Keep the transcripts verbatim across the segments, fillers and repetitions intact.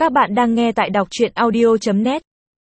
Các bạn đang nghe tại đọc truyện audio chấm net.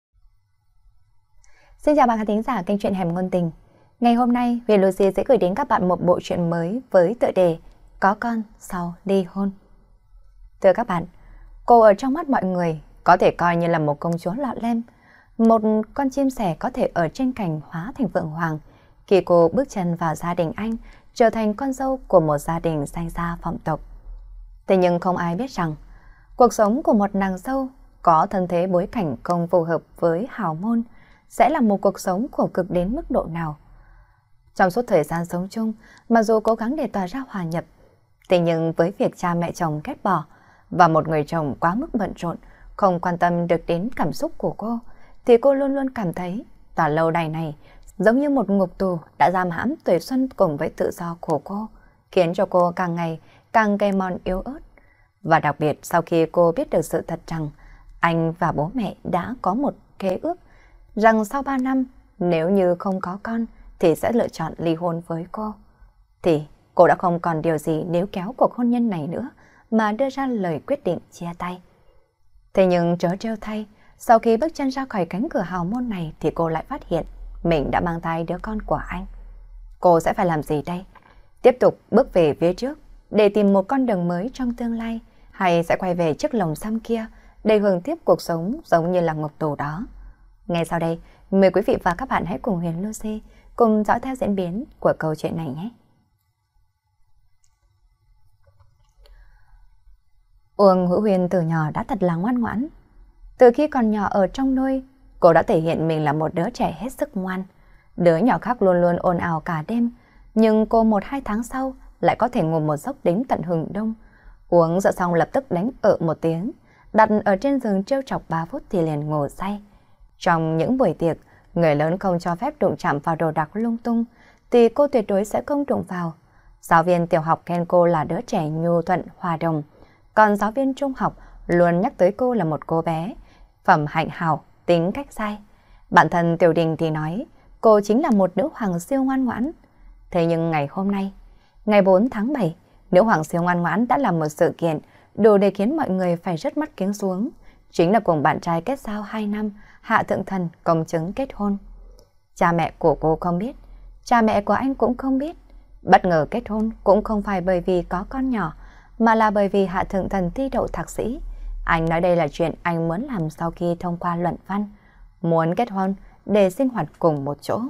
Xin chào bạn khán thính giả kênh truyện Hẻm Ngôn Tình. Ngày hôm nay, Huyền Lucy sẽ gửi đến các bạn một bộ truyện mới với tựa đề Có Con Sau Ly Hôn. Thưa các bạn, cô ở trong mắt mọi người có thể coi như là một công chúa lọ lem, một con chim sẻ có thể ở trên cành hóa thành phượng hoàng. Khi cô bước chân vào gia đình anh, trở thành con dâu của một gia đình danh gia vọng tộc. Thế nhưng không ai biết rằng, cuộc sống của một nàng dâu có thân thế bối cảnh không phù hợp với hào môn sẽ là một cuộc sống khổ cực đến mức độ nào. Trong suốt thời gian sống chung, mặc dù cố gắng để tỏ ra hòa nhập, thế nhưng với việc cha mẹ chồng ghét bỏ và một người chồng quá mức bận rộn, không quan tâm được đến cảm xúc của cô, thì cô luôn luôn cảm thấy tòa lâu đài này giống như một ngục tù đã giam hãm tuổi xuân cùng với tự do của cô, khiến cho cô càng ngày càng gầy mòn yếu ớt. Và đặc biệt sau khi cô biết được sự thật rằng anh và bố mẹ đã có một khế ước rằng sau ba năm nếu như không có con thì sẽ lựa chọn ly hôn với cô, thì cô đã không còn điều gì níu kéo cuộc hôn nhân này nữa mà đưa ra lời quyết định chia tay. Thế nhưng trớ trêu thay, sau khi bước chân ra khỏi cánh cửa hào môn này thì cô lại phát hiện mình đã mang thai đứa con của anh. Cô sẽ phải làm gì đây? Tiếp tục bước về phía trước để tìm một con đường mới trong tương lai, hay sẽ quay về chiếc lồng xăm kia để hưởng tiếp cuộc sống giống như là ngục tù đó? Ngay sau đây, mời quý vị và các bạn hãy cùng Huyền Lucy cùng dõi theo diễn biến của câu chuyện này nhé. Uông Hữu Huyền từ nhỏ đã thật là ngoan ngoãn. Từ khi còn nhỏ ở trong nôi, cô đã thể hiện mình là một đứa trẻ hết sức ngoan. Đứa nhỏ khác luôn luôn ồn ào cả đêm, nhưng cô một hai tháng sau lại có thể ngủ một giấc đến tận hừng đông. Uống rượu xong lập tức đánh ợ một tiếng, đặt ở trên giường trêu chọc ba phút thì liền ngủ say. Trong những buổi tiệc, người lớn không cho phép đụng chạm vào đồ đạc lung tung, thì cô tuyệt đối sẽ không đụng vào. Giáo viên tiểu học khen cô là đứa trẻ nhu thuận, hòa đồng, còn giáo viên trung học luôn nhắc tới cô là một cô bé phẩm hạnh hảo, tính cách sai. Bản thân Tiểu Đình thì nói cô chính là một nữ hoàng siêu ngoan ngoãn. Thế nhưng ngày hôm nay, ngày bốn tháng bảy, nữ hoàng siêu ngoan ngoãn đã làm một sự kiện đủ để khiến mọi người phải rớt mắt kiếng xuống. Chính là cùng bạn trai kết giao hai năm, Hạ Thượng Thần công chứng kết hôn. Cha mẹ của cô không biết, cha mẹ của anh cũng không biết. Bất ngờ kết hôn cũng không phải bởi vì có con nhỏ, mà là bởi vì Hạ Thượng Thần thi đậu thạc sĩ. Anh nói đây là chuyện anh muốn làm sau khi thông qua luận văn, muốn kết hôn để sinh hoạt cùng một chỗ.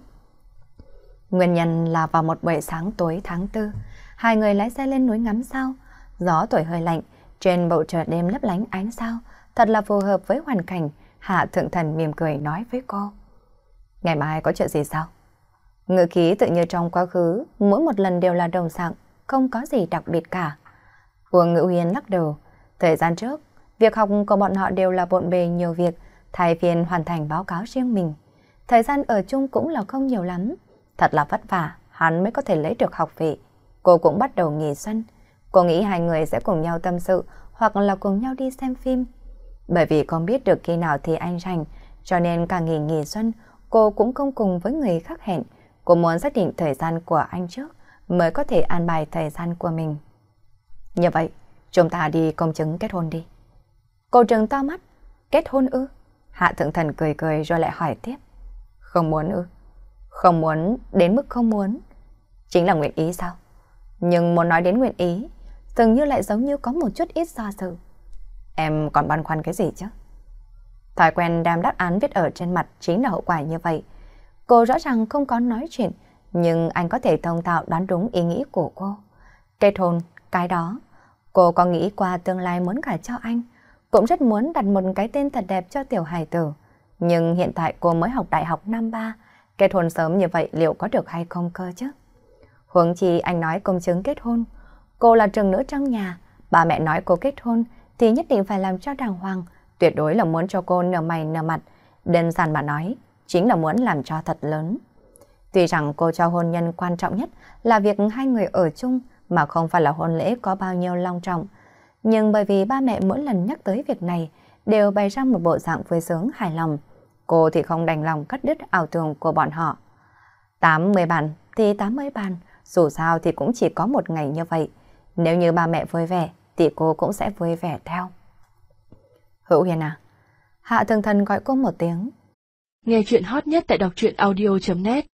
Nguyên nhân là vào một buổi sáng tối tháng tư, hai người lái xe lên núi ngắm sao. Gió thổi hơi lạnh, trên bầu trời đêm lấp lánh ánh sao, thật là phù hợp với hoàn cảnh. Hạ Thượng Thần mỉm cười nói với cô: ngày mai có chuyện gì sao? Ngữ khí tự như trong quá khứ, mỗi một lần đều là đồng dạng, không có gì đặc biệt cả. Uông Ngữ Huyền lắc đầu. Thời gian trước, việc học của bọn họ đều là bộn bề nhiều việc, thay phiên hoàn thành báo cáo riêng mình. Thời gian ở chung cũng là không nhiều lắm. Thật là vất vả, hắn mới có thể lấy được học vị. Cô cũng bắt đầu nghỉ xuân. Cô nghĩ hai người sẽ cùng nhau tâm sự hoặc là cùng nhau đi xem phim. Bởi vì không biết được khi nào thì anh rảnh, cho nên cả nghỉ nghỉ xuân, cô cũng không cùng với người khác hẹn. Cô muốn xác định thời gian của anh trước mới có thể an bài thời gian của mình. Như vậy, chúng ta đi công chứng kết hôn đi. Cô trừng to mắt. Kết hôn ư? Hạ Thượng Thần cười cười rồi lại hỏi tiếp. Không muốn ư? Không muốn đến mức không muốn chính là nguyện ý sao? Nhưng muốn nói đến nguyện ý, dường như lại giống như có một chút ít do dự. Em còn băn khoăn cái gì chứ? Thói quen đem đáp án viết ở trên mặt chính là hậu quả như vậy. Cô rõ ràng không có nói chuyện, nhưng anh có thể thông thạo đoán đúng ý nghĩ của cô. Kết hôn, cái đó. Cô có nghĩ qua tương lai muốn gả cho anh, cũng rất muốn đặt một cái tên thật đẹp cho tiểu hài tử. Nhưng hiện tại cô mới học đại học năm ba, kết hôn sớm như vậy liệu có được hay không cơ chứ? Huống chi anh nói công chứng kết hôn, cô là trưởng nữ trong nhà, ba mẹ nói cô kết hôn thì nhất định phải làm cho đàng hoàng, tuyệt đối là muốn cho cô nở mày nở mặt, đơn giản mà nói, chính là muốn làm cho thật lớn. Tuy rằng cô cho hôn nhân quan trọng nhất là việc hai người ở chung mà không phải là hôn lễ có bao nhiêu long trọng, nhưng bởi vì ba mẹ mỗi lần nhắc tới việc này đều bày ra một bộ dạng vui sướng hài lòng, cô thì không đành lòng cắt đứt ảo tưởng của bọn họ. tám mươi bàn thì tám mươi bàn, dù sao thì cũng chỉ có một ngày như vậy. Nếu như ba mẹ vui vẻ thì cô cũng sẽ vui vẻ theo. Hữu Huyền à? Hạ Thường Thần gọi cô một tiếng. Nghe chuyện hot nhất tại đọc truyện audio chấm net.